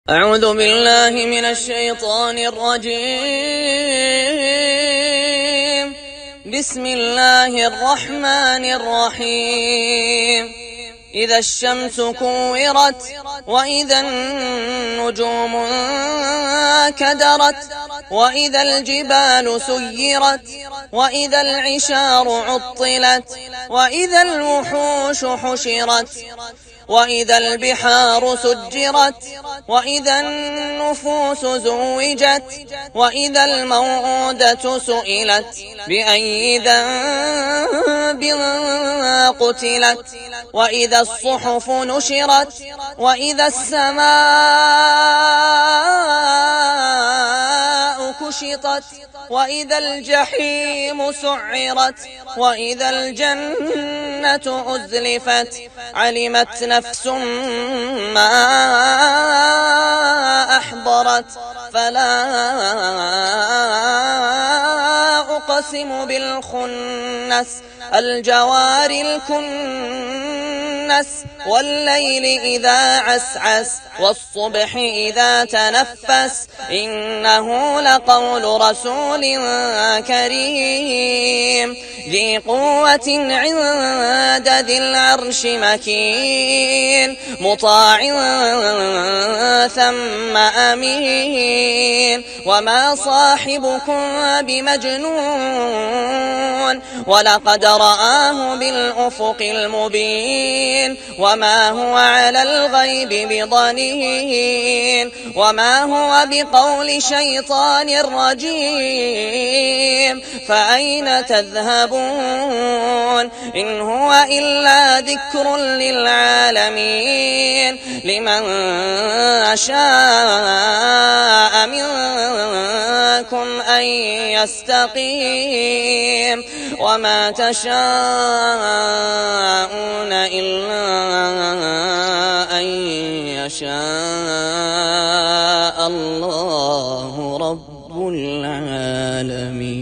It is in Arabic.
أعوذ بالله من الشيطان الرجيم. بسم الله الرحمن الرحيم. إذا الشمس كورت وإذا النجوم انكدرت وإذا الجبال سيرت وإذا العشار عطلت وإذا الوحوش حشرت وإذا البحار سجرت وإذا النفوس زوجت وإذا الموءودة سئلت بأي ذنب قتلت وإذا الصحف نشرت وإذا السماء كشطت وإذا الجحيم سعرت وإذا الجنة أزلفت علمت نفس ما أحضرت فلا أقسم بالخنس الجوار الكنس والليل إذا عسعس والصبح إذا تنفس إنه لقول رسول كريم ذي قوة عند ذي العرش مكين مطاع ثم أمين وما صاحبكم بمجنون ولقد رآه بالأفق المبين وما هو على الغيب بضنين وما هو بقول شيطان رجيم فأين تذهبون إن هو إلا ذكر للعالمين لمن شاء منكم أن يستقيم وما تشاءون إلا أن يشاء الله رب العالمين.